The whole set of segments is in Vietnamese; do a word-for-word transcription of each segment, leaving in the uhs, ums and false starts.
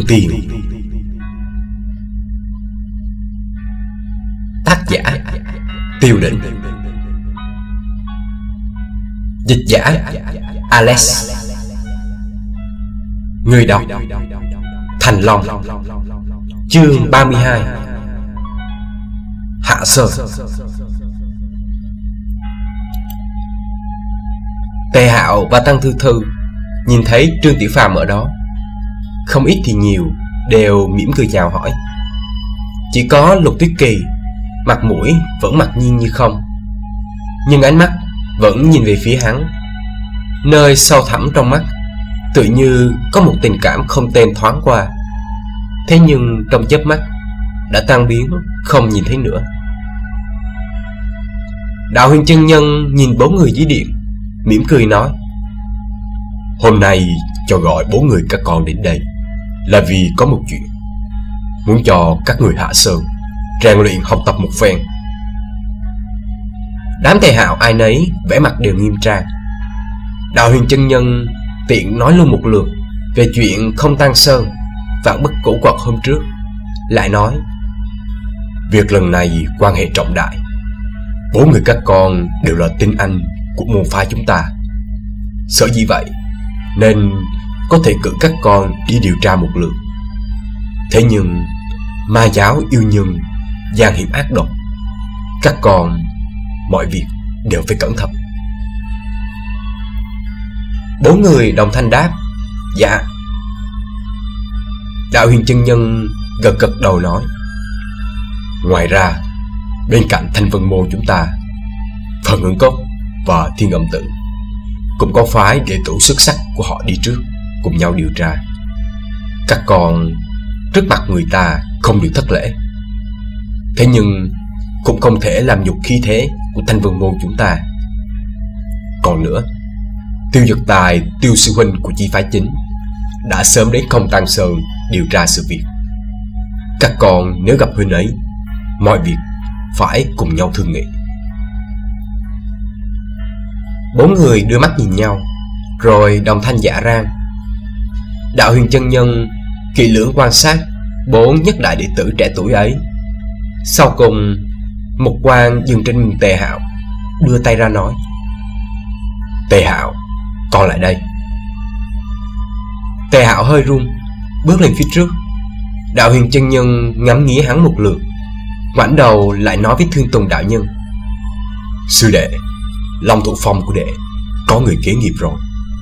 Tu Tiên. Tác giả Tiêu Định. Dịch giả Alex. Người đọc Thành Long. Chương ba mươi hai. Hạ Sơn. Tề Hạo và Tăng Thư Thư nhìn thấy Trương Tiểu Phàm ở đó, không ít thì nhiều đều mỉm cười chào hỏi. Chỉ có Lục Tuyết Kỳ mặt mũi vẫn mặc nhiên như không, nhưng ánh mắt vẫn nhìn về phía hắn. Nơi sâu thẳm trong mắt tự như có một tình cảm không tên thoáng qua, thế nhưng trong chớp mắt đã tan biến không nhìn thấy nữa. Đạo Huyền chân nhân nhìn bốn người dưới điện, mỉm cười nói: Hôm nay cho gọi bốn người các con đến đây là vì có một chuyện, muốn cho các người Hạ Sơn rèn luyện học tập một phen. Đám Tề Hạo ai nấy vẻ mặt đều nghiêm trang. Đạo Huyền chân nhân tiện nói luôn một lượt về chuyện không tan sơn vạn bất cổ quật hôm trước, lại nói: Việc lần này quan hệ trọng đại, bốn người các con đều là tinh anh của môn phái chúng ta. Sở dĩ vậy nên có thể cử các con đi điều tra một lượt. Thế nhưng ma giáo yêu nhân gian hiểm ác độc, các con mọi việc đều phải cẩn thận. Bốn người đồng thanh đáp: Dạ. Đạo Huyền chân nhân gật gật đầu nói: Ngoài ra, bên cạnh Thanh Vân môn chúng ta, Phần Hưởng Cốc và Thiên Âm Tự cũng có phái đệ tử xuất sắc của họ đi trước, cùng nhau điều tra. Các con trước mặt người ta không được thất lễ, thế nhưng cũng không thể làm nhục khí thế của Thanh Vân môn chúng ta. Còn nữa, Tiêu Dực Tài, Tiêu sư huynh của chi phái chính đã sớm đến Không Tan Sơn điều tra sự việc. Các con nếu gặp huynh ấy, mọi việc phải cùng nhau thương nghị. Bốn người đưa mắt nhìn nhau, rồi đồng thanh dạ rang. Đạo Huyền chân nhân kỹ lưỡng quan sát bốn nhất đại đệ tử trẻ tuổi ấy. Sau cùng, một quan dừng trên mình Tề Hạo, đưa tay ra nói: Tề Hạo, con lại đây. Tề Hạo hơi run, bước lên phía trước. Đạo Huyền chân nhân ngắm nghía hắn một lượt, ngoảnh đầu lại nói với Thương Tùng đạo nhân: Sư đệ, Long Thủ Phong của đệ có người kế nghiệp rồi.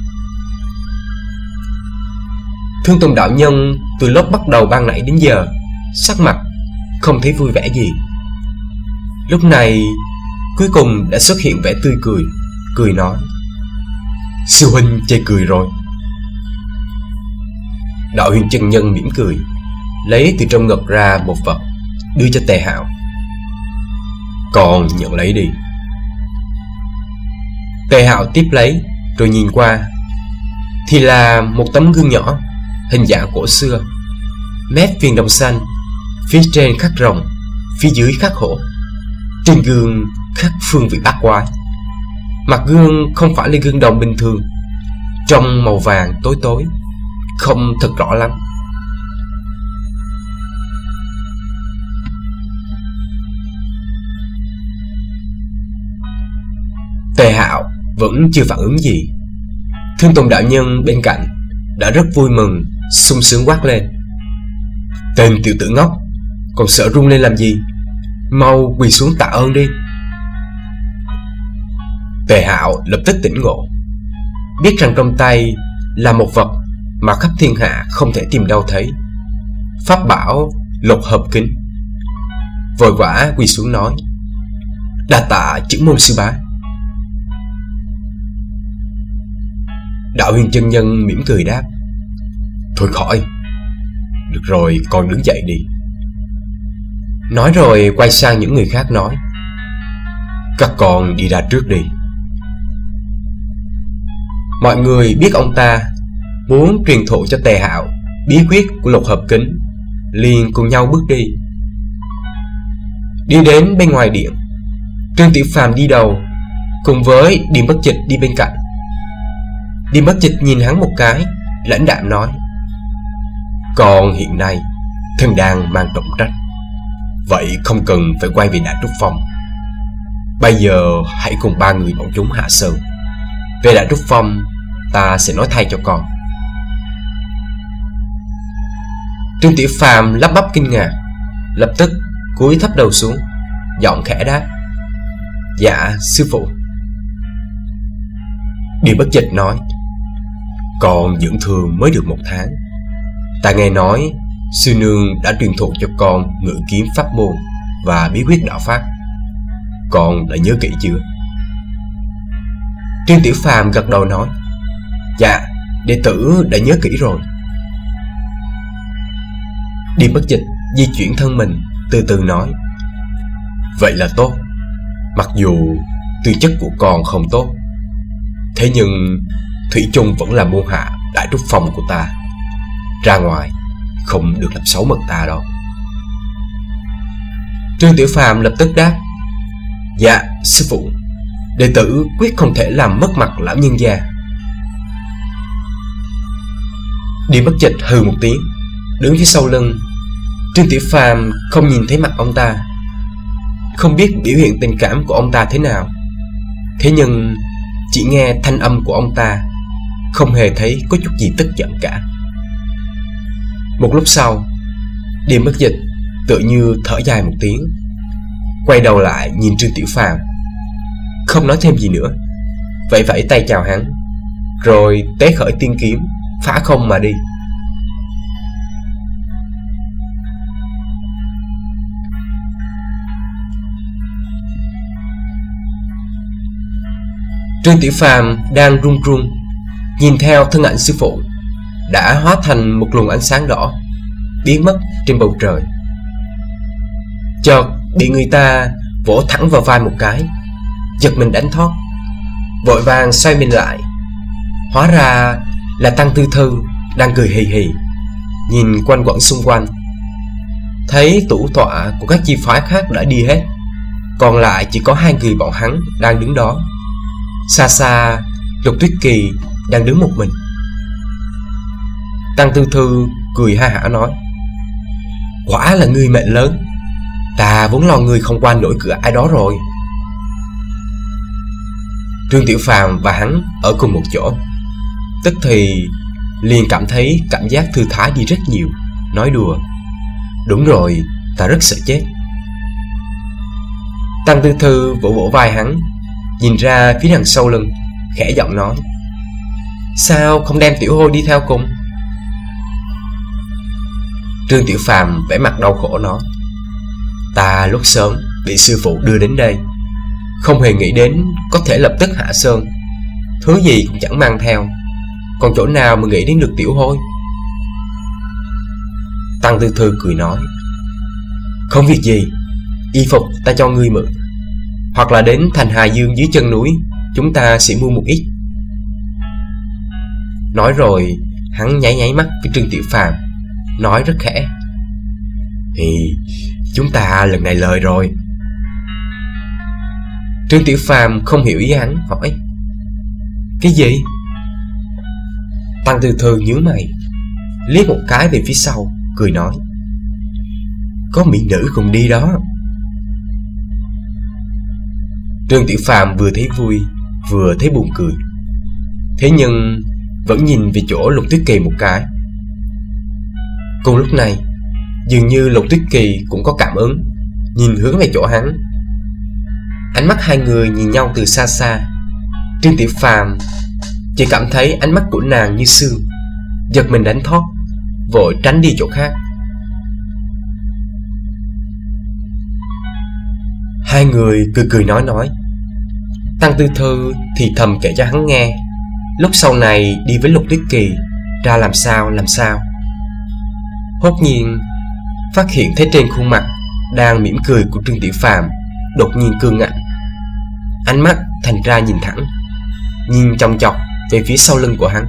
Thương Tùng đạo nhân từ lúc bắt đầu ban nãy đến giờ sắc mặt không thấy vui vẻ gì. Lúc này cuối cùng đã xuất hiện vẻ tươi cười, cười nói: Sư huynh chê cười rồi. Đạo Huyền chân nhân mỉm cười, lấy từ trong ngực ra một vật đưa cho Tề Hạo: Con nhận lấy đi. Tề Hạo tiếp lấy rồi nhìn qua, thì là một tấm gương nhỏ hình dạng cổ xưa, mép viên đồng xanh, phía trên khắc rồng, phía dưới khắc hổ. Trên gương khắc phương vị bát quái. Mặt gương không phải là gương đồng bình thường, trong màu vàng tối tối, không thật rõ lắm. Tề Hạo vẫn chưa phản ứng gì. Thương Tùng đạo nhân bên cạnh đã rất vui mừng, sung sướng quát lên: Tên tiểu tử ngốc, còn sợ run lên làm gì? Mau quỳ xuống tạ ơn đi. Tề Hạo lập tức tỉnh ngộ, biết rằng trong tay là một vật mà khắp thiên hạ không thể tìm đâu thấy, pháp bảo Lục Hợp Kính. Vội vã quỳ xuống nói: Đa tạ Chưởng môn sư bá. Đạo Huyền chân nhân mỉm cười đáp: Thôi khỏi. Được rồi, con đứng dậy đi. Nói rồi quay sang những người khác nói: Các con đi ra trước đi. Mọi người biết ông ta muốn truyền thụ cho Tề Hạo bí quyết của Lục Hợp Kính, liền cùng nhau bước đi. Đi đến bên ngoài điện, Trương Tiểu Phàm đi đầu, cùng với Điềm Bất Dịch đi bên cạnh. Điềm Bất Dịch nhìn hắn một cái, lãnh đạm nói: Con hiện nay thân đang mang trọng trách, vậy không cần phải quay về Đại Trúc Phong. Bây giờ hãy cùng ba người bọn chúng hạ sơn. Về Đại Trúc Phong ta sẽ nói thay cho con. Trương Tiểu Phàm lắp bắp kinh ngạc, lập tức cúi thấp đầu xuống, giọng khẽ đáp: Dạ sư phụ. Điền Bất Dịch nói: Con dưỡng thương mới được một tháng. Ta nghe nói sư nương đã truyền thụ cho con ngự kiếm pháp môn và bí quyết đạo pháp. Con đã nhớ kỹ chưa? Trương Tiểu Phàm gật đầu nói: Dạ, đệ tử đã nhớ kỹ rồi. Điền Bất Dịch di chuyển thân mình, từ từ nói: Vậy là tốt. Mặc dù tư chất của con không tốt, thế nhưng thủy chung vẫn là môn hạ Đại Trúc Phong của ta. Ra ngoài không được làm xấu mặt ta đâu. Trương Tiểu Phàm lập tức đáp: Dạ sư phụ, đệ tử quyết không thể làm mất mặt lão nhân gia. Điền Bất Dịch hừ một tiếng, đứng phía sau lưng. Trương Tiểu Phàm không nhìn thấy mặt ông ta, không biết biểu hiện tình cảm của ông ta thế nào. Thế nhưng chỉ nghe thanh âm của ông ta, không hề thấy có chút gì tức giận cả. Một lúc sau, Điền Bất Dịch tự như thở dài một tiếng, quay đầu lại nhìn Trương Tiểu Phàm, không nói thêm gì nữa, vẫy vẫy tay chào hắn, rồi tế khởi tiên kiếm phá không mà đi. Trương Tiểu Phàm đang run run nhìn theo thân ảnh sư phụ đã hóa thành một luồng ánh sáng đỏ biến mất trên bầu trời. Chợt bị người ta vỗ thẳng vào vai một cái, giật mình đánh thoát, vội vàng xoay mình lại. Hóa ra là Tăng Tư Thư đang cười hì hì nhìn quanh quẩn xung quanh. Thấy tủ tọa của các chi phái khác đã đi hết, còn lại chỉ có hai người bọn hắn đang đứng đó. Xa xa, Lục Tuyết Kỳ đang đứng một mình. Tăng Tư Thư cười ha hả nói: Quả là ngươi mệnh lớn, ta vốn lo ngươi không qua nổi cửa ai đó rồi. Trương Tiểu Phàm và hắn ở cùng một chỗ, tức thì liền cảm thấy cảm giác thư thái đi rất nhiều, nói đùa: Đúng rồi, ta rất sợ chết. Tăng Tư Thư vỗ vỗ vai hắn, nhìn ra phía đằng sau lưng, khẽ giọng nói: Sao không đem Tiểu Hôi đi theo cùng? Trương Tiểu Phàm vẻ mặt đau khổ nói: Ta lúc sớm bị sư phụ đưa đến đây, không hề nghĩ đến có thể lập tức hạ sơn, thứ gì cũng chẳng mang theo, còn chỗ nào mà nghĩ đến được Tiểu Hôi. Tăng Tư Thư cười nói: Không việc gì, y phục ta cho ngươi mượn, hoặc là đến thành Hà Dương dưới chân núi, chúng ta sẽ mua một ít. Nói rồi hắn nháy nháy mắt với Trương Tiểu Phàm, nói rất khẽ: Thì chúng ta lần này lời rồi. Trương Tiểu Phàm không hiểu ý hắn, hỏi: Cái gì? Tăng Tư Thư nhướng mày, liếc một cái về phía sau, cười nói: Có mỹ nữ cùng đi đó. Trương Tiểu Phàm vừa thấy vui vừa thấy buồn cười, thế nhưng vẫn nhìn về chỗ Lục Tuyết Kỳ một cái. Cùng lúc này, dường như Lục Tuyết Kỳ cũng có cảm ứng, nhìn hướng về chỗ hắn. Ánh mắt hai người nhìn nhau từ xa xa. Trương Tiểu Phàm chỉ cảm thấy ánh mắt của nàng như sương, giật mình đánh thoát, vội tránh đi chỗ khác. Hai người cười cười nói nói. Tăng Tư Thư thì thầm kể cho hắn nghe lúc sau này đi với Lục Tuyết Kỳ ra làm sao làm sao. Hốt nhiên phát hiện thấy trên khuôn mặt đang mỉm cười của Trương Tiểu Phàm đột nhiên cương ngạnh, ánh mắt thành ra nhìn thẳng, nhìn chòng chọc về phía sau lưng của hắn.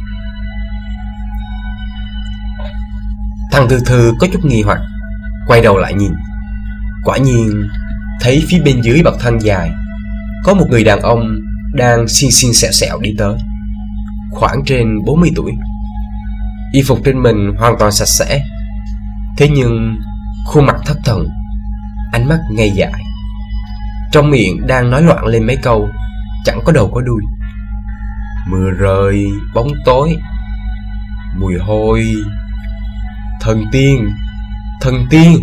Tăng Tư Thư có chút nghi hoặc, quay đầu lại nhìn, quả nhiên thấy phía bên dưới bậc thang dài có một người đàn ông đang xiên xiên xẹo xẹo đi tới, khoảng trên bốn mươi tuổi. Y phục trên mình hoàn toàn sạch sẽ, thế nhưng khuôn mặt thất thần, ánh mắt ngây dại, trong miệng đang nói loạn lên mấy câu chẳng có đầu có đuôi. Mưa rơi, bóng tối, mùi hôi, thần tiên, thần tiên.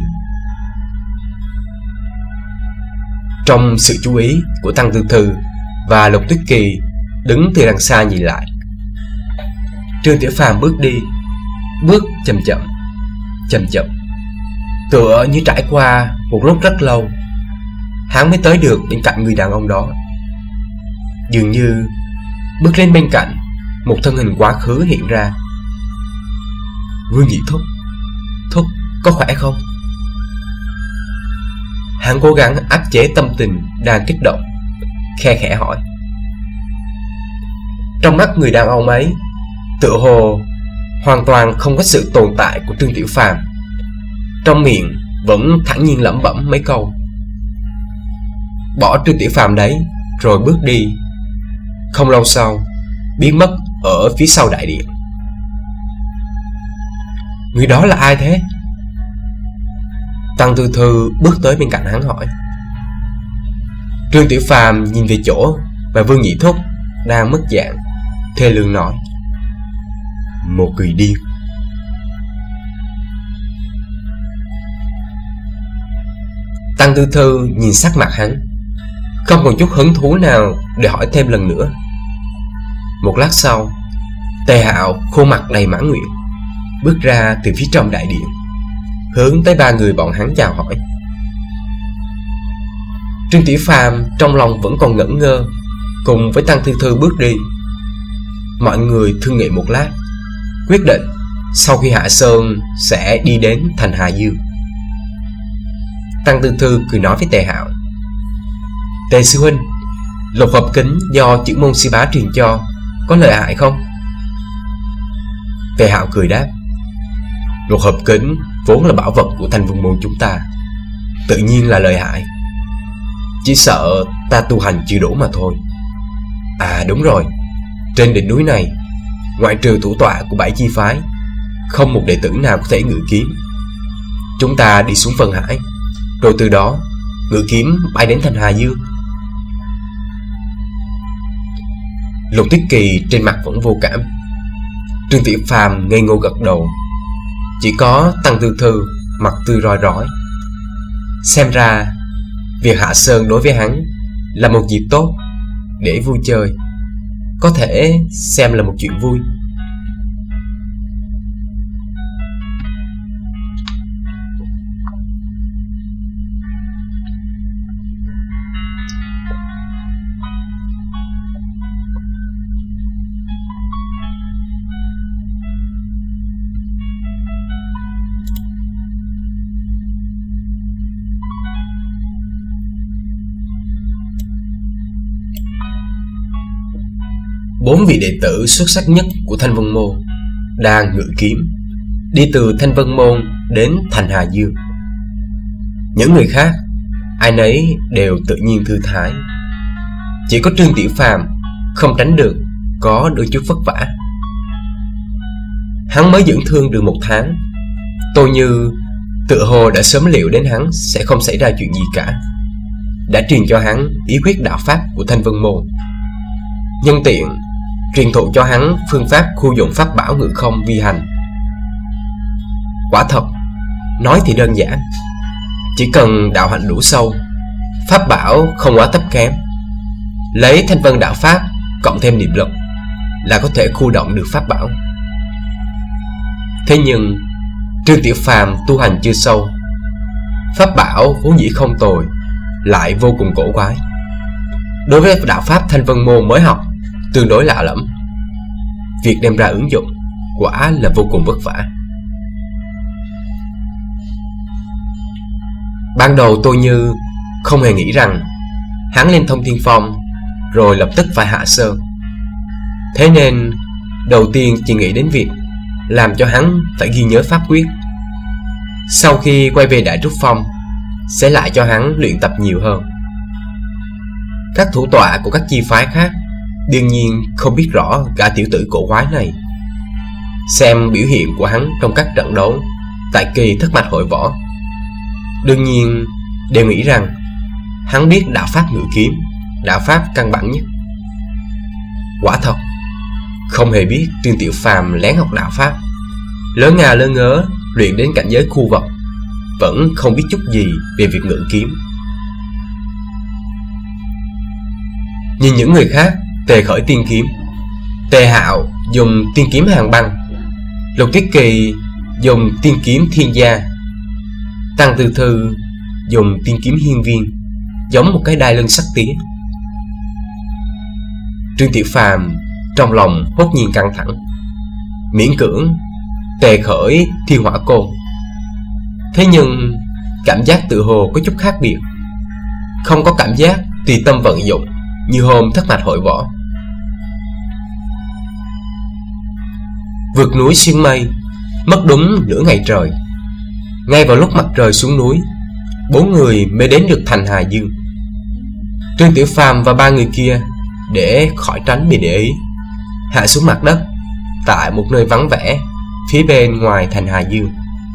Trong sự chú ý của Tăng Tư Thư và Lục Tuyết Kỳ đứng từ đằng xa nhìn lại, Trương Tiểu Phàm bước đi, bước chậm chậm, chậm chậm, tựa như trải qua một lúc rất lâu, hắn mới tới được bên cạnh người đàn ông đó. Dường như bước lên bên cạnh, một thân hình quá khứ hiện ra. Vương Nhị Thúc, Thúc có khỏe không? Hắn cố gắng áp chế tâm tình đang kích động, khe khẽ hỏi. Trong mắt người đàn ông ấy tựa hồ hoàn toàn không có sự tồn tại của Trương Tiểu Phàm, trong miệng vẫn thản nhiên lẩm bẩm mấy câu. Bỏ Trương Tiểu Phàm đấy rồi bước đi, không lâu sau biến mất ở phía sau đại điện. Người đó là ai thế? Tăng Tư Thư bước tới bên cạnh hắn hỏi. Trương Tiểu Phàm nhìn về chỗ mà Vương Nhị Thúc đang mất dạng, thê lương nói. Một người điên. Tăng Tư Thư nhìn sắc mặt hắn, không còn chút hứng thú nào để hỏi thêm lần nữa. Một lát sau, Tề Hạo khuôn mặt đầy mãn nguyện bước ra từ phía trong đại điện, hướng tới ba người bọn hắn chào hỏi. Trương Tiểu Phàm trong lòng vẫn còn ngẩn ngơ, cùng với Tăng Tư Thư bước đi. Mọi người thương nghị một lát, quyết định sau khi hạ sơn sẽ đi đến thành Hà Dương. Tăng Tư Thư cười nói với Tề Hạo. Tề sư huynh, lục hợp kính do chữ môn si bá truyền cho có lợi hại không? Tề Hạo cười đáp. Lục hợp kính vốn là bảo vật của Thanh Vân môn chúng ta, tự nhiên là lợi hại. Chỉ sợ ta tu hành chưa đủ mà thôi. À đúng rồi, trên đỉnh núi này, ngoại trừ thủ tọa của bảy chi phái, không một đệ tử nào có thể ngự kiếm. Chúng ta đi xuống Vân Hải, rồi từ đó ngự kiếm bay đến thành Hà Dương. Lục Tuyết Kỳ trên mặt vẫn vô cảm. Trương Tiểu Phàm ngây ngô gật đầu. Chỉ có Tăng Tư Thư mặt tươi rói rói. Xem ra việc hạ sơn đối với hắn là một dịp tốt để vui chơi, có thể xem là một chuyện vui. Bốn vị đệ tử xuất sắc nhất của Thanh Vân môn đang ngự kiếm đi từ Thanh Vân môn đến thành Hà Dương. Những người khác ai nấy đều tự nhiên thư thái, chỉ có Trương Tiểu Phàm không tránh được có đôi chút vất vả. Hắn mới dưỡng thương được một tháng, Tô Như tự hồ đã sớm liệu đến hắn sẽ không xảy ra chuyện gì cả, đã truyền cho hắn ý quyết đạo pháp của Thanh Vân môn, nhân tiện truyền thụ cho hắn phương pháp khu dụng pháp bảo ngự không vi hành. Quả thật, nói thì đơn giản, chỉ cần đạo hạnh đủ sâu, pháp bảo không quá thấp kém, lấy Thanh Vân đạo pháp cộng thêm niệm lực là có thể khu động được pháp bảo. Thế nhưng Trương Tiểu Phàm tu hành chưa sâu, pháp bảo vốn dĩ không tồi, lại vô cùng cổ quái. Đối với đạo pháp Thanh Vân môn mới học, tương đối lạ lẫm, việc đem ra ứng dụng quả là vô cùng vất vả. Ban đầu Tô Như không hề nghĩ rằng hắn lên Thông Thiên Phong rồi lập tức phải hạ sơn, thế nên đầu tiên chỉ nghĩ đến việc làm cho hắn phải ghi nhớ pháp quyết, sau khi quay về Đại Trúc Phong sẽ lại cho hắn luyện tập nhiều hơn. Các thủ tọa của các chi phái khác đương nhiên không biết rõ gã tiểu tử cổ quái này, xem biểu hiện của hắn trong các trận đấu tại kỳ thất mạch hội võ, đương nhiên đều nghĩ rằng hắn biết đạo pháp ngự kiếm, đạo pháp căn bản nhất. Quả thật, không hề biết Trương Tiểu Phàm lén học đạo pháp, lớn ngà lớn ngớ luyện đến cảnh giới khu vật, vẫn không biết chút gì về việc ngự kiếm. Nhìn những người khác tề khởi tiên kiếm, Tề Hạo dùng tiên kiếm hàng băng, Lục Tuyết Kỳ dùng tiên kiếm thiên gia, Tăng Tư Thư dùng tiên kiếm hiên viên, giống một cái đai lưng sắc tía. Trương Tiểu Phàm trong lòng hốt nhiên căng thẳng, miễn cưỡng tề khởi thiên hỏa côn. Thế nhưng cảm giác tự hồ có chút khác biệt, không có cảm giác tùy tâm vận dụng như hôm thất mạch hội võ. Vượt núi xuyên mây, mất đúng nửa ngày trời. Ngay vào lúc mặt trời xuống núi, bốn người mới đến được thành Hà Dương. Trương Tiểu Phàm và ba người kia, để khỏi tránh bị để ý, hạ xuống mặt đất tại một nơi vắng vẻ phía bên ngoài thành Hà Dương.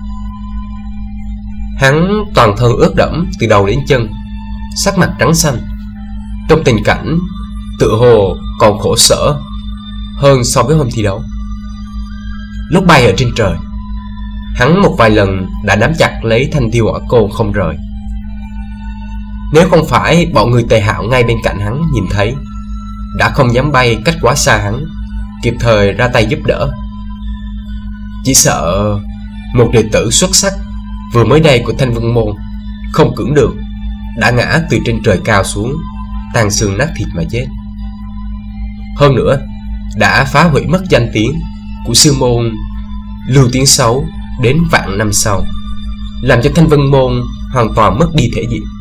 Hắn toàn thân ướt đẫm từ đầu đến chân, sắc mặt trắng xanh, trong tình cảnh tự hồ còn khổ sở hơn so với hôm thi đấu. Lúc bay ở trên trời, hắn một vài lần đã nắm chặt lấy thanh thiêu hỏa côn không rời. Nếu không phải bọn người Tề Hạo ngay bên cạnh hắn nhìn thấy, đã không dám bay cách quá xa hắn, kịp thời ra tay giúp đỡ. Chỉ sợ một đệ tử xuất sắc vừa mới đây của Thanh Vân Môn không cưỡng được, đã ngã từ trên trời cao xuống, tan xương nát thịt mà chết. Hơn nữa đã phá hủy mất danh tiếng của sư môn lưu tiếng xấu đến vạn năm sau, làm cho Thanh Vân Môn hoàn toàn mất đi thể diện.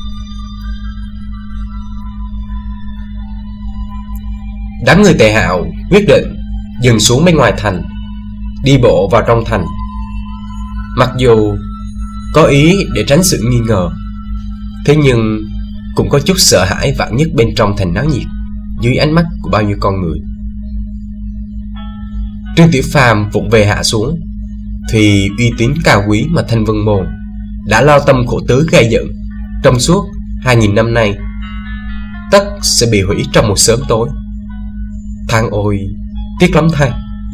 Đám người Tề Hạo quyết định dừng xuống bên ngoài thành, đi bộ vào trong thành. Mặc dù có ý để tránh sự nghi ngờ, thế nhưng cũng có chút sợ hãi vạn nhất bên trong thành náo nhiệt dưới ánh mắt của bao nhiêu con người. Trương Tiểu Phàm vụng về hạ xuống, thì uy tín cao quý mà Thanh Vân Môn đã lao tâm khổ tứ gây dựng trong suốt hai nghìn năm nay, tất sẽ bị hủy trong một sớm tối. Than ôi, tiếc lắm thay.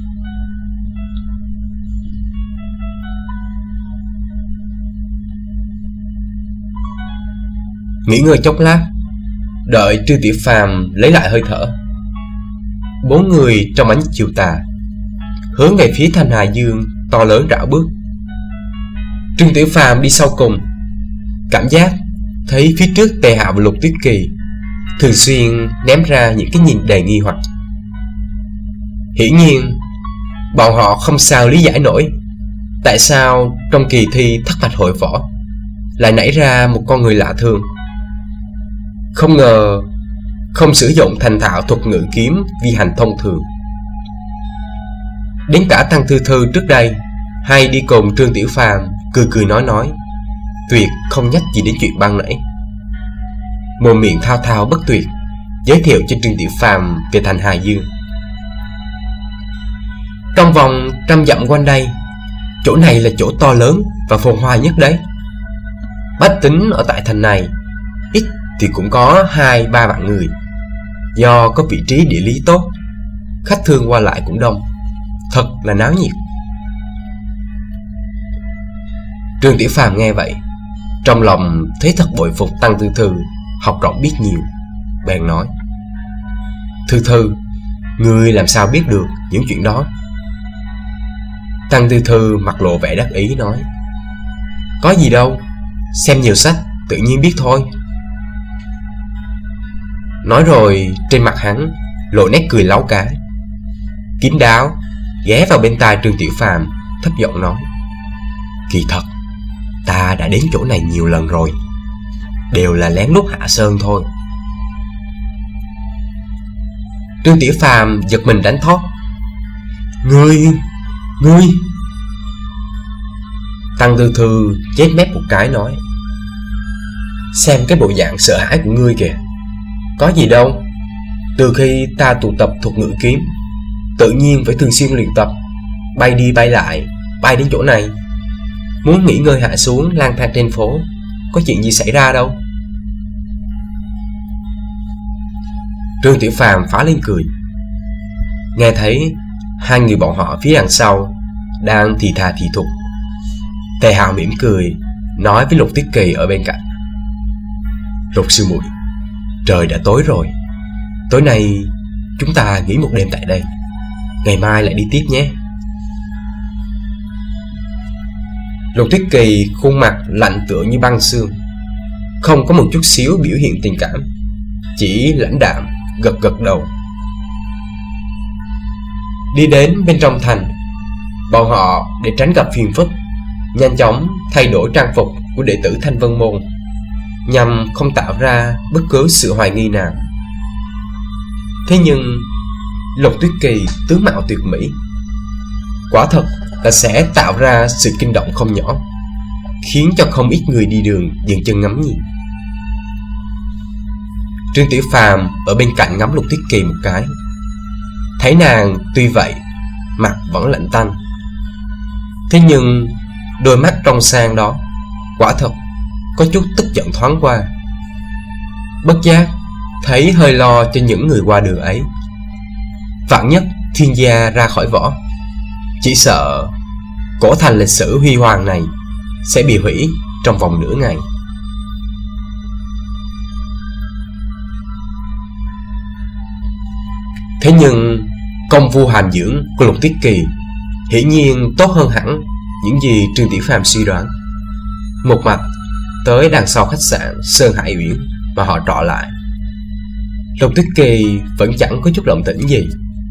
Nghỉ ngơi chốc lát, đợi Trương Tiểu Phàm lấy lại hơi thở, bốn người trong ánh chiều tà hướng về phía thành Hà Dương to lớn rảo bước. Trương Tiểu Phàm đi sau cùng, cảm giác thấy phía trước Tề Hạo và Lục Tuyết Kỳ thường xuyên ném ra những cái nhìn đầy nghi hoặc. Hiển nhiên bọn họ không sao lý giải nổi tại sao trong kỳ thi thất mạch hội võ lại nảy ra một con người lạ thường. Không ngờ không sử dụng thành thạo thuật ngự kiếm vi hành thông thường. Đến cả Tăng Thư Thư trước đây hay đi cùng Trương Tiểu Phàm cười cười nói nói, tuyệt không nhắc gì đến chuyện ban nãy, mồm miệng thao thao bất tuyệt giới thiệu cho Trương Tiểu Phàm về thành Hà Dương. Trong vòng trăm dặm quanh đây, chỗ này là chỗ to lớn và phồn hoa nhất đấy. Bách tính ở tại thành này ít thì cũng có hai ba vạn người. Do có vị trí địa lý tốt, khách thương qua lại cũng đông, thật là náo nhiệt. Trương Tiểu Phàm nghe vậy, trong lòng thấy thật bội phục Tăng Thư Thư học rộng biết nhiều, bèn nói: Thư Thư, ngươi làm sao biết được những chuyện đó? Tăng Thư Thư mặt lộ vẻ đắc ý nói: Có gì đâu, xem nhiều sách tự nhiên biết thôi. Nói rồi trên mặt hắn lộ nét cười láu cá, kín đáo ghé vào bên tai Trương Tiểu Phàm thấp giọng nói: Kỳ thật ta đã đến chỗ này nhiều lần rồi, đều là lén lút hạ sơn thôi. Trương Tiểu Phàm giật mình đánh thót: Ngươi, ngươi. Tăng Thư Thư chép mép một cái nói: Xem cái bộ dạng sợ hãi của ngươi kìa. Có gì đâu, từ khi ta tụ tập thuật ngữ kiếm, tự nhiên phải thường xuyên luyện tập bay đi bay lại, bay đến chỗ này. Muốn nghỉ ngơi hạ xuống lang thang trên phố, có chuyện gì xảy ra đâu. Trương Tiểu Phàm phá lên cười. Nghe thấy hai người bọn họ phía đằng sau đang thì thà thì thục, Tề Hạo mỉm cười nói với Lục Tuyết Kỳ ở bên cạnh: Lục sư muội, trời đã tối rồi, tối nay chúng ta nghỉ một đêm tại đây, ngày mai lại đi tiếp nhé. Lục Tuyết Kỳ khuôn mặt lạnh tựa như băng xương, không có một chút xíu biểu hiện tình cảm, chỉ lãnh đạm gật gật đầu. Đi đến bên trong thành, bọn họ để tránh gặp phiền phức, nhanh chóng thay đổi trang phục của đệ tử Thanh Vân Môn, nhằm không tạo ra bất cứ sự hoài nghi nào. Thế nhưng Lục Tuyết Kỳ tướng mạo tuyệt mỹ, quả thật là sẽ tạo ra sự kinh động không nhỏ, khiến cho không ít người đi đường dừng chân ngắm nhìn. Trương Tiểu Phàm ở bên cạnh ngắm Lục Tuyết Kỳ một cái, thấy nàng tuy vậy mặt vẫn lạnh tanh, thế nhưng đôi mắt trong sang đó quả thật có chút tức giận thoáng qua. Bất giác thấy hơi lo cho những người qua đường ấy. Vạn nhất thiên gia ra khỏi vỏ, chỉ sợ cổ thành lịch sử huy hoàng này sẽ bị hủy trong vòng nửa ngày. Thế nhưng công phu hàm dưỡng của Lục Tuyết Kỳ hiển nhiên tốt hơn hẳn những gì Trương Tiểu Phàm suy đoán. Một mặt tới đằng sau khách sạn Sơn Hải Uyển mà họ trọ lại, Lục Tuyết Kỳ vẫn chẳng có chút động tĩnh gì.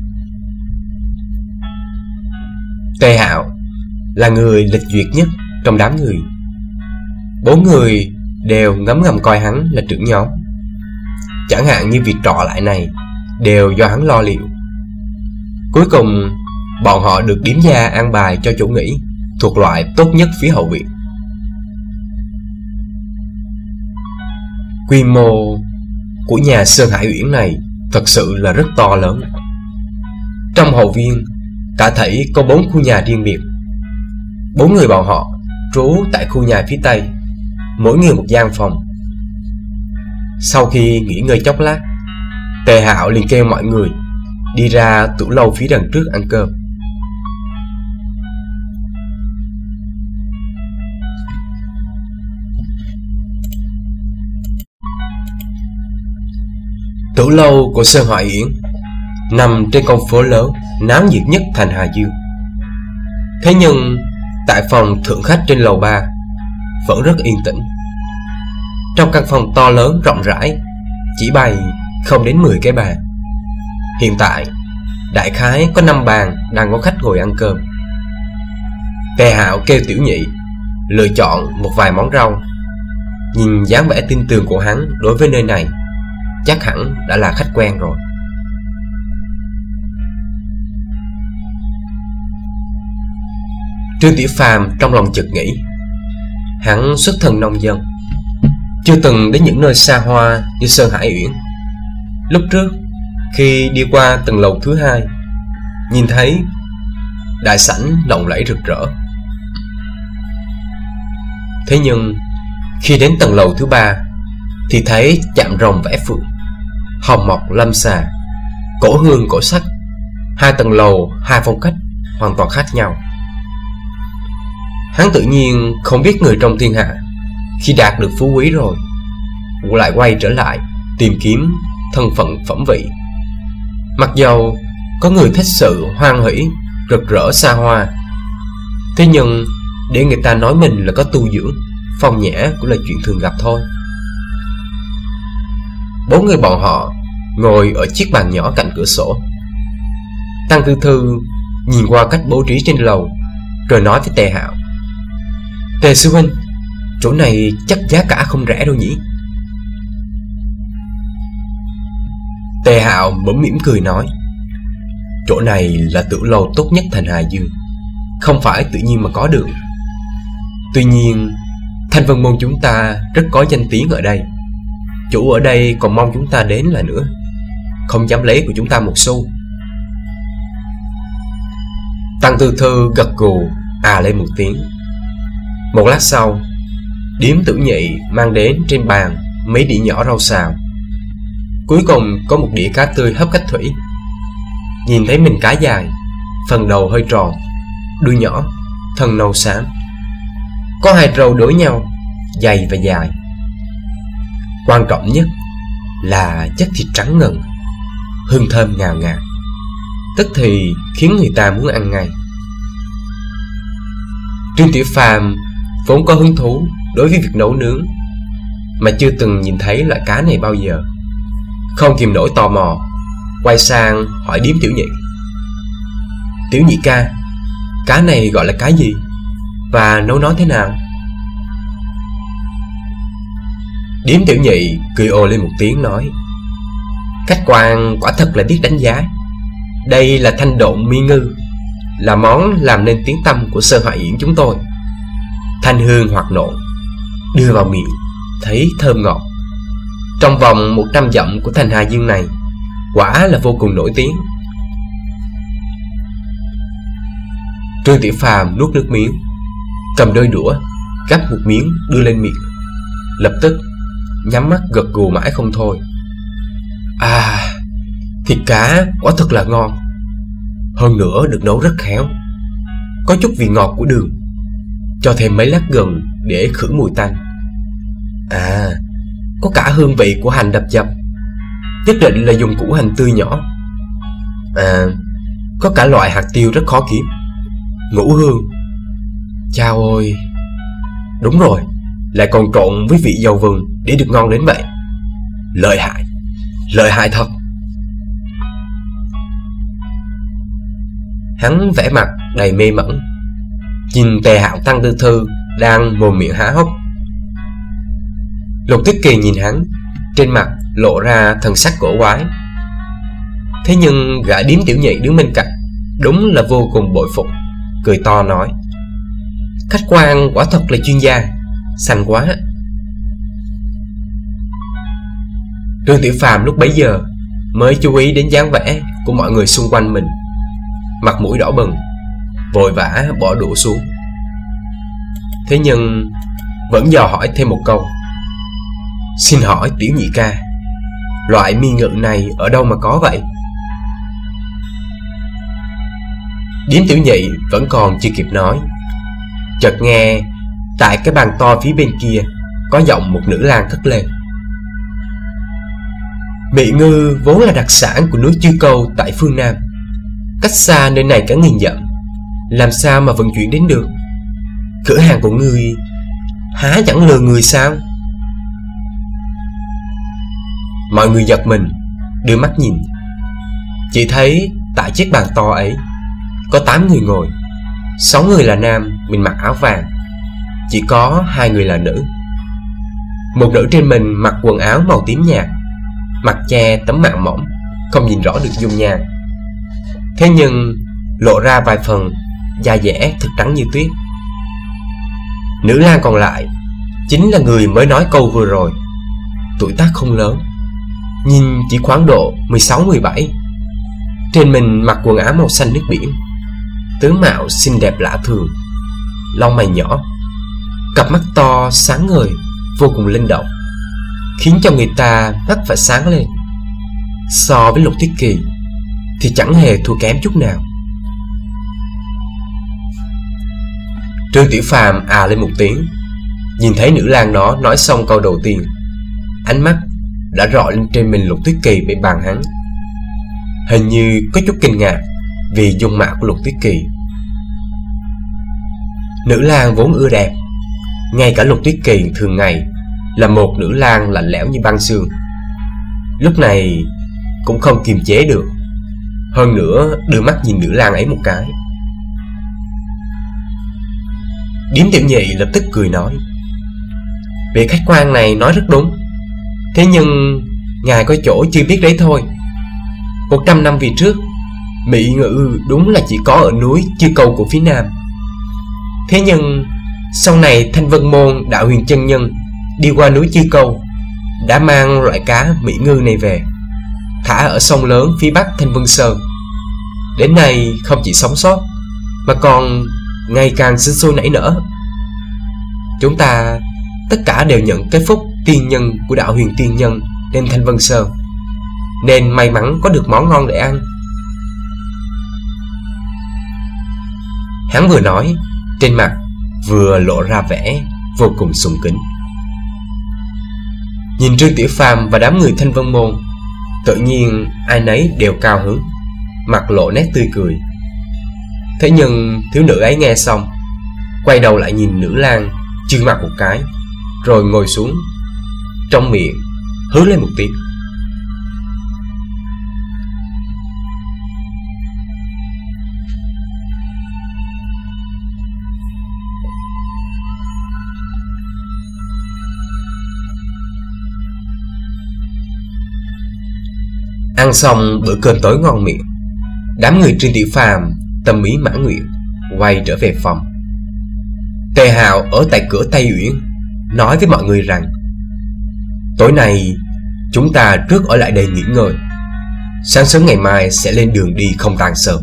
Tề Hạo là người lịch duyệt nhất trong đám người. Bốn người đều ngấm ngầm coi hắn là trưởng nhóm. Chẳng hạn như việc trọ lại này đều do hắn lo liệu. Cuối cùng bọn họ được điếm gia an bài cho chỗ nghỉ thuộc loại tốt nhất phía hậu viện. Quy mô của nhà Sơn Hải Uyển này thật sự là rất to lớn. Trong hậu viên cả thảy có bốn khu nhà riêng biệt. Bốn người bọn họ trú tại khu nhà phía tây, mỗi người một gian phòng. Sau khi nghỉ ngơi chốc lát, Tề Hạo liền kêu mọi người đi ra tủ lâu phía đằng trước ăn cơm. Tủ lâu của Sơn Hải Uyển nằm trên con phố lớn náo nhiệt nhất thành Hà Dương. Thế nhưng tại phòng thượng khách trên lầu ba vẫn rất yên tĩnh. Trong căn phòng to lớn rộng rãi chỉ bày không đến mười cái bàn. Hiện tại đại khái có năm bàn đang có khách ngồi ăn cơm. Tề Hạo kêu tiểu nhị lựa chọn một vài món rau. Nhìn dáng vẻ tin tưởng của hắn đối với nơi này, chắc hẳn đã là khách quen rồi. Trương Tiểu Phàm trong lòng chợt nghĩ, hắn xuất thân nông dân, chưa từng đến những nơi xa hoa như Sơn Hải Uyển. Lúc trước khi đi qua tầng lầu thứ hai, nhìn thấy đại sảnh lộng lẫy rực rỡ. Thế nhưng khi đến tầng lầu thứ ba thì thấy chạm rồng vẽ phượng, hồng mọc lâm xà, cổ hương cổ sắc. Hai tầng lầu, hai phong cách hoàn toàn khác nhau. Hắn tự nhiên không biết người trong thiên hạ khi đạt được phú quý rồi lại quay trở lại tìm kiếm thân phận phẩm vị. Mặc dầu có người thích sự hoan hỷ rực rỡ xa hoa, thế nhưng để người ta nói mình là có tu dưỡng phong nhã cũng là chuyện thường gặp thôi. Bốn người bọn họ ngồi ở chiếc bàn nhỏ cạnh cửa sổ. Tăng Thư Thư nhìn qua cách bố trí trên lầu, rồi nói với Tề Hạo: Tề sư huynh, chỗ này chắc giá cả không rẻ đâu nhỉ? Tề Hạo bỗng mỉm cười nói: Chỗ này là tử lâu tốt nhất thành Hà Dương, không phải tự nhiên mà có được. Tuy nhiên Thanh Vân Môn chúng ta rất có danh tiếng ở đây. Chủ ở đây còn mong chúng ta đến là nữa, không dám lấy của chúng ta một xu. Tăng Tư Thư gật gù à lên một tiếng. Một lát sau, Điếm Tiểu Nhị mang đến trên bàn mấy đĩa nhỏ rau xào. Cuối cùng có một đĩa cá tươi hấp cách thủy. Nhìn thấy mình cá dài, phần đầu hơi tròn, đuôi nhỏ, thân nâu xám. Có hai râu đối nhau, dày và dài. Quan trọng nhất là chất thịt trắng ngần, hương thơm ngào ngạt, tức thì khiến người ta muốn ăn ngay. Trương Tiểu Phàm vốn có hứng thú đối với việc nấu nướng, mà chưa từng nhìn thấy loại cá này bao giờ, không kìm nổi tò mò, quay sang hỏi Điếm Tiểu Nhị: Tiểu Nhị ca, cá này gọi là cá gì, và nấu nó thế nào? Điếm Tiểu Nhị cười ồ lên một tiếng nói: Khách quan quả thật là biết đánh giá. Đây là thanh độn mi ngư, là món làm nên tiếng tăm của Sơn Hải Yển chúng tôi. Thanh hương hoặc nộn, đưa vào miệng thấy thơm ngọt. Trong vòng một trăm dặm của thành Hà Dương này, quả là vô cùng nổi tiếng. Trương Tiểu Phàm nuốt nước miếng, cầm đôi đũa gắp một miếng đưa lên miệng, lập tức nhắm mắt gật gù mãi không thôi. À, thịt cá quả thật là ngon, hơn nữa được nấu rất khéo, có chút vị ngọt của đường, cho thêm mấy lát gừng để khử mùi tanh. À, có cả hương vị của hành đập dập, nhất định là dùng củ hành tươi nhỏ. À, có cả loại hạt tiêu rất khó kiếm, ngũ hương. Chao ôi, đúng rồi, lại còn trộn với vị dầu vừng để được ngon đến vậy. Lợi hại, lợi hại thật. Hắn vẽ mặt đầy mê mẩn, nhìn Tề Hạo Tăng Tư Thư đang mồm miệng há hốc. Lục Tuyết Kỳ nhìn hắn, trên mặt lộ ra thần sắc cổ quái. Thế nhưng gã Điếm Tiểu Nhị đứng bên cạnh đúng là vô cùng bội phục, cười to nói: Khách quan quả thật là chuyên gia, xanh quá. Trương Tiểu Phàm lúc bấy giờ mới chú ý đến dáng vẻ của mọi người xung quanh mình, mặt mũi đỏ bừng, vội vã bỏ đũa xuống. Thế nhưng vẫn dò hỏi thêm một câu: Xin hỏi Tiểu Nhị ca, loại mi ngự này ở đâu mà có vậy? Điếm Tiểu Nhị vẫn còn chưa kịp nói, chợt nghe tại cái bàn to phía bên kia có giọng một nữ lang cất lên: Mị ngư vốn là đặc sản của núi Chư Câu tại phương Nam, cách xa nơi này cả nghìn dặm, làm sao mà vận chuyển đến được? Cửa hàng của ngươi há chẳng lừa người sao? Mọi người giật mình, đưa mắt nhìn. Chỉ thấy tại chiếc bàn to ấy có tám người ngồi, sáu người là nam, mình mặc áo vàng, chỉ có hai người là nữ. Một nữ trên mình mặc quần áo màu tím nhạt, mặt che tấm mạng mỏng, không nhìn rõ được dung nhan, thế nhưng lộ ra vài phần da dẻ thật trắng như tuyết. Nữ lang còn lại chính là người mới nói câu vừa rồi, tuổi tác không lớn, nhìn chỉ khoảng độ mười sáu mười bảy, trên mình mặc quần áo màu xanh nước biển, tướng mạo xinh đẹp lạ thường, lông mày nhỏ, cặp mắt to sáng ngời, vô cùng linh động, khiến cho người ta mắt phải sáng lên. So với Lục Tuyết Kỳ thì chẳng hề thua kém chút nào. Trương Tiểu Phàm à lên một tiếng, nhìn thấy nữ lang đó nói xong câu đầu tiên, ánh mắt đã rọi lên trên mình Lục Tuyết Kỳ bên bàn hắn, hình như có chút kinh ngạc vì dung mạo của Lục Tuyết Kỳ. Nữ lang vốn ưa đẹp, ngay cả Lục Tuyết Kỳ thường ngày là một nữ lang lạnh lẽo như băng xương, lúc này cũng không kiềm chế được, hơn nữa đưa mắt nhìn nữ lang ấy một cái. Điếm Tiểu Nhị lập tức cười nói: Vị khách quan này nói rất đúng, thế nhưng ngài có chỗ chưa biết đấy thôi. Một trăm năm về trước, Mị ngự đúng là chỉ có ở núi Chư Câu của phía Nam. Thế nhưng sau này Thanh Vân Môn Đạo Huyền chân nhân đi qua núi Chư Câu, đã mang loại cá Mỹ ngư này về, thả ở sông lớn phía bắc Thanh Vân Sơn. Đến nay không chỉ sống sót, mà còn ngày càng sinh sôi nảy nở. Chúng ta tất cả đều nhận cái phúc tiên nhân của đạo Huyền Tiên Nhân nên Thanh Vân Sơn, nên may mắn có được món ngon để ăn. Hắn vừa nói, trên mặt vừa lộ ra vẻ vô cùng sùng kính. Nhìn Trương Tiểu Phàm và đám người Thanh Vân Môn, tự nhiên ai nấy đều cao hứng, mặt lộ nét tươi cười. Thế nhưng thiếu nữ ấy nghe xong, quay đầu lại nhìn Nữ Lang chư mặt một cái, rồi ngồi xuống, trong miệng hứ lên một tiếng. Ăn xong bữa cơm tối ngon miệng, đám người Trương Tiểu Phàm tâm ý mãn nguyện, quay trở về phòng. Tề Hạo ở tại cửa Tây Uyển nói với mọi người rằng tối nay chúng ta trước ở lại đây nghỉ ngơi, sáng sớm ngày mai sẽ lên đường đi Không Tàn Sơn.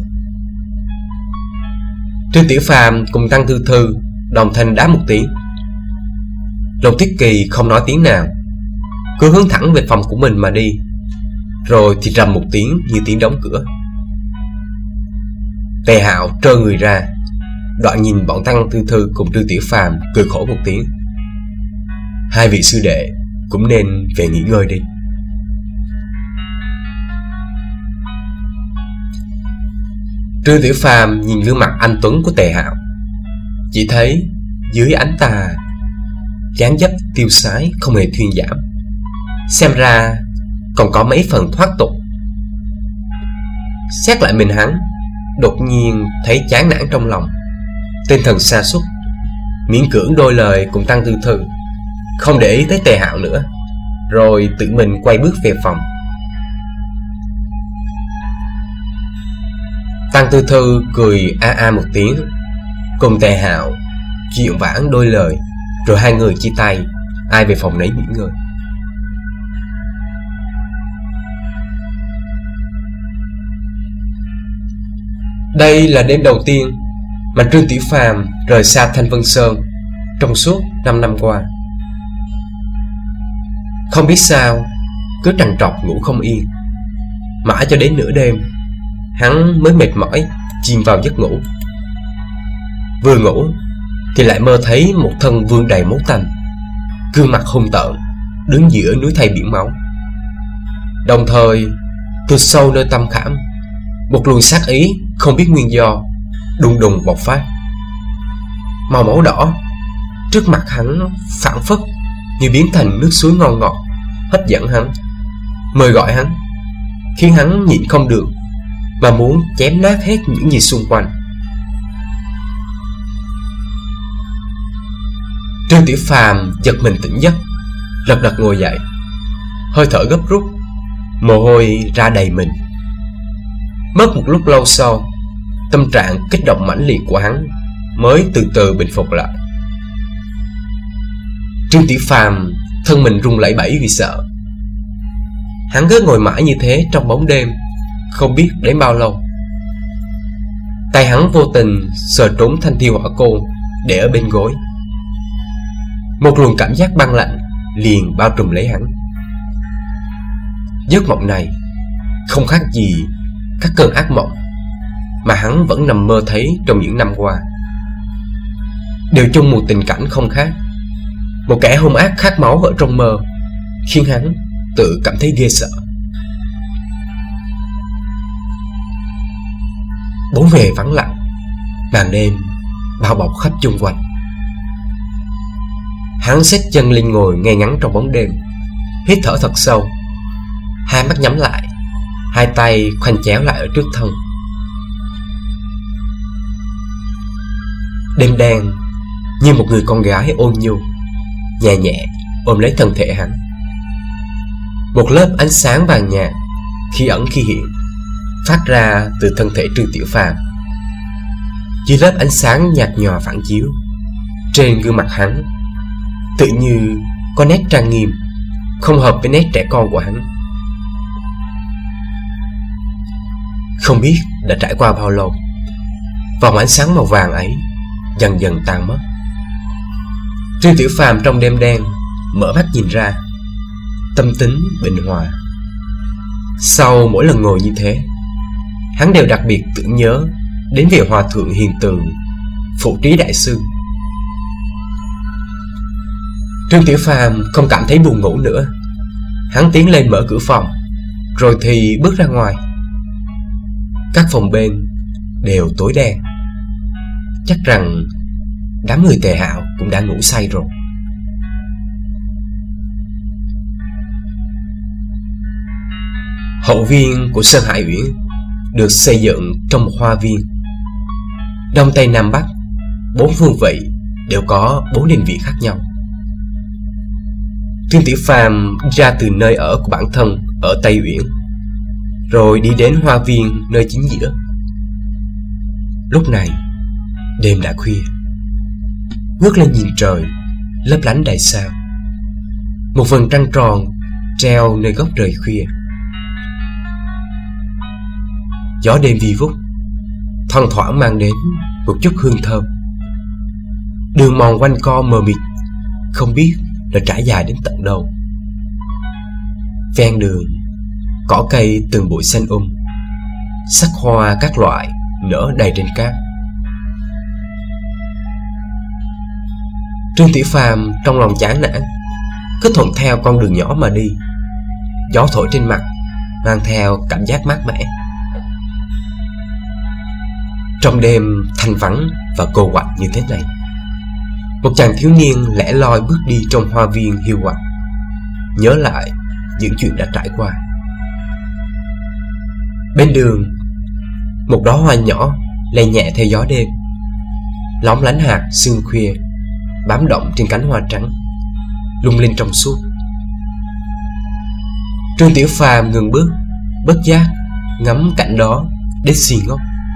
Trương Tiểu Phàm cùng Tăng Thư Thư đồng thanh đáp một tiếng. Lục Thiết Kỳ không nói tiếng nào, cứ hướng thẳng về phòng của mình mà đi, rồi thì rầm một tiếng như tiếng đóng cửa. Tề Hạo trơ người ra, đoạn nhìn bọn Tăng Thư Thư cùng Trương Tiểu Phàm cười khổ một tiếng. Hai vị sư đệ cũng nên về nghỉ ngơi đi. Trương Tiểu Phàm nhìn gương mặt anh tuấn của Tề Hạo, chỉ thấy dưới ánh tà dáng dấp tiêu sái không hề thuyên giảm, xem ra còn có mấy phần thoát tục. Xét lại mình hắn, đột nhiên thấy chán nản trong lòng, tinh thần sa sút, miễn cưỡng đôi lời cùng Tăng Thư Thư, không để ý tới Tề Hạo nữa, rồi tự mình quay bước về phòng. Tăng Thư Thư cười a a một tiếng, cùng Tề Hạo chuyện vãn đôi lời, rồi hai người chia tay, ai về phòng nấy nghỉ ngơi. Đây là đêm đầu tiên mà Trương Tiểu Phàm rời xa Thanh Vân Sơn trong suốt năm năm qua. Không biết sao, cứ trằn trọc ngủ không yên. Mãi cho đến nửa đêm, hắn mới mệt mỏi chìm vào giấc ngủ. Vừa ngủ thì lại mơ thấy một thân vương đầy máu tanh, gương mặt hung tợn đứng giữa núi thây biển máu. Đồng thời, từ sâu nơi tâm khảm, một luồng sát ý không biết nguyên do đùng đùng bộc phát. Màu máu đỏ trước mặt hắn phảng phất như biến thành nước suối ngon ngọt, hấp dẫn hắn, mời gọi hắn, khiến hắn nhịn không được mà muốn chém nát hết những gì xung quanh. Trương Tiểu Phàm giật mình tỉnh giấc, lật đật ngồi dậy, hơi thở gấp rút, mồ hôi ra đầy mình. Mất một lúc lâu sau, tâm trạng kích động mãnh liệt của hắn mới từ từ bình phục lại. Trương Tiểu Phàm thân mình run lẩy bẩy vì sợ. Hắn cứ ngồi mãi như thế trong bóng đêm, không biết đến bao lâu. Tay hắn vô tình sờ trúng thanh thiêu hỏa côn để ở bên gối. Một luồng cảm giác băng lạnh liền bao trùm lấy hắn. Giấc mộng này không khác gì các cơn ác mộng mà hắn vẫn nằm mơ thấy trong những năm qua. Đều chung một tình cảnh không khác, một kẻ hung ác khát máu ở trong mơ, khiến hắn tự cảm thấy ghê sợ. Bốn bề vắng lặng, màn đêm bao bọc khắp chung quanh. Hắn xách chân lên ngồi ngay ngắn trong bóng đêm, hít thở thật sâu, hai mắt nhắm lại, hai tay khoanh chéo lại ở trước thân. Đêm đen như một người con gái ôn nhu, nhẹ nhẹ ôm lấy thân thể hắn. Một lớp ánh sáng vàng nhạt khi ẩn khi hiện phát ra từ thân thể Trương Tiểu Phàm. Dưới lớp ánh sáng nhạt nhòa phản chiếu, trên gương mặt hắn tự như có nét trang nghiêm, không hợp với nét trẻ con của hắn. Không biết đã trải qua bao lâu, vòng ánh sáng màu vàng ấy dần dần tan mất. Trương Tiểu Phàm trong đêm đen mở mắt nhìn ra, tâm tính bình hòa. Sau mỗi lần ngồi như thế, hắn đều đặc biệt tưởng nhớ đến vị hòa thượng hiền từ Phụ Trí Đại Sư. Trương Tiểu Phàm không cảm thấy buồn ngủ nữa. Hắn tiến lên mở cửa phòng, rồi thì bước ra ngoài. Các phòng bên đều tối đen. Chắc rằng đám người Tề Hạo cũng đã ngủ say rồi. Hậu viên của Sơn Hải Uyển được xây dựng trong một hoa viên. Đông Tây Nam Bắc, bốn phương vị đều có bốn định vị khác nhau. Trương Tiểu Phàm ra từ nơi ở của bản thân ở Tây Uyển, rồi đi đến hoa viên nơi chính giữa. Lúc này đêm đã khuya. Ngước lên nhìn trời, lấp lánh đầy sao. Một vầng trăng tròn treo nơi góc trời khuya. Gió đêm vi vút, thoang thoảng mang đến một chút hương thơm. Đường mòn quanh co mờ mịt, không biết đã trải dài đến tận đâu. Ven đường, cỏ cây từng bụi xanh um, sắc hoa các loại nở đầy trên cát. Trương Tiểu Phàm trong lòng chán nản, cứ thuận theo con đường nhỏ mà đi. Gió thổi trên mặt mang theo cảm giác mát mẻ. Trong đêm thanh vắng và cô quạnh như thế này, một chàng thiếu niên lẻ loi bước đi trong hoa viên hiu quạnh, nhớ lại những chuyện đã trải qua. Bên đường, một đóa hoa nhỏ lay nhẹ theo gió đêm, lóng lánh hạt sương khuya bám động trên cánh hoa trắng, lung linh trong suốt. Trương Tiểu Phàm ngừng bước, bất giác ngắm cảnh đó đến si ngốc.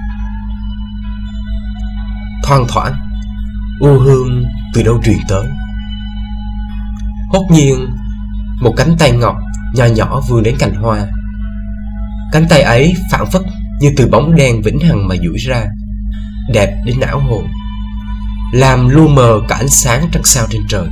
Thoang thoảng, u hương từ đâu truyền tới. Hốt nhiên, một cánh tay ngọc nho nhỏ vươn đến cành hoa. Cánh tay ấy phảng phất như từ bóng đen vĩnh hằng mà duỗi ra, đẹp đến não hồn, làm lu mờ cả ánh sáng trăng sao trên trời.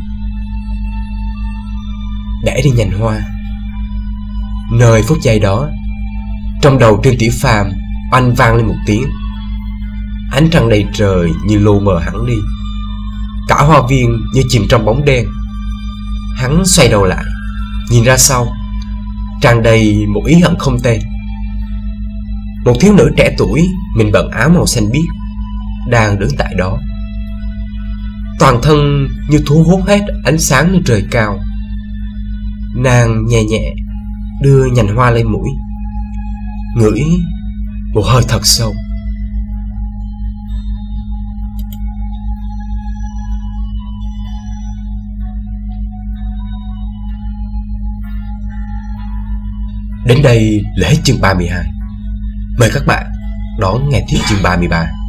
Để đi nhành hoa. Nơi phút giây đó, trong đầu Trương Tiểu Phàm oanh vang lên một tiếng. Ánh trăng đầy trời như lu mờ hẳn đi. Cả hoa viên như chìm trong bóng đen. Hắn xoay đầu lại, nhìn ra sau, tràn đầy một ý hận không tên. Một thiếu nữ trẻ tuổi, mình bận áo màu xanh biếc, đang đứng tại đó. Toàn thân như thu hút hết ánh sáng lên trời cao. Nàng nhẹ nhẹ đưa nhành hoa lên mũi, ngửi một hơi thật sâu. Đến đây là hết chương ba mươi hai. Mời các bạn đón nghe tiếp chương ba mươi ba.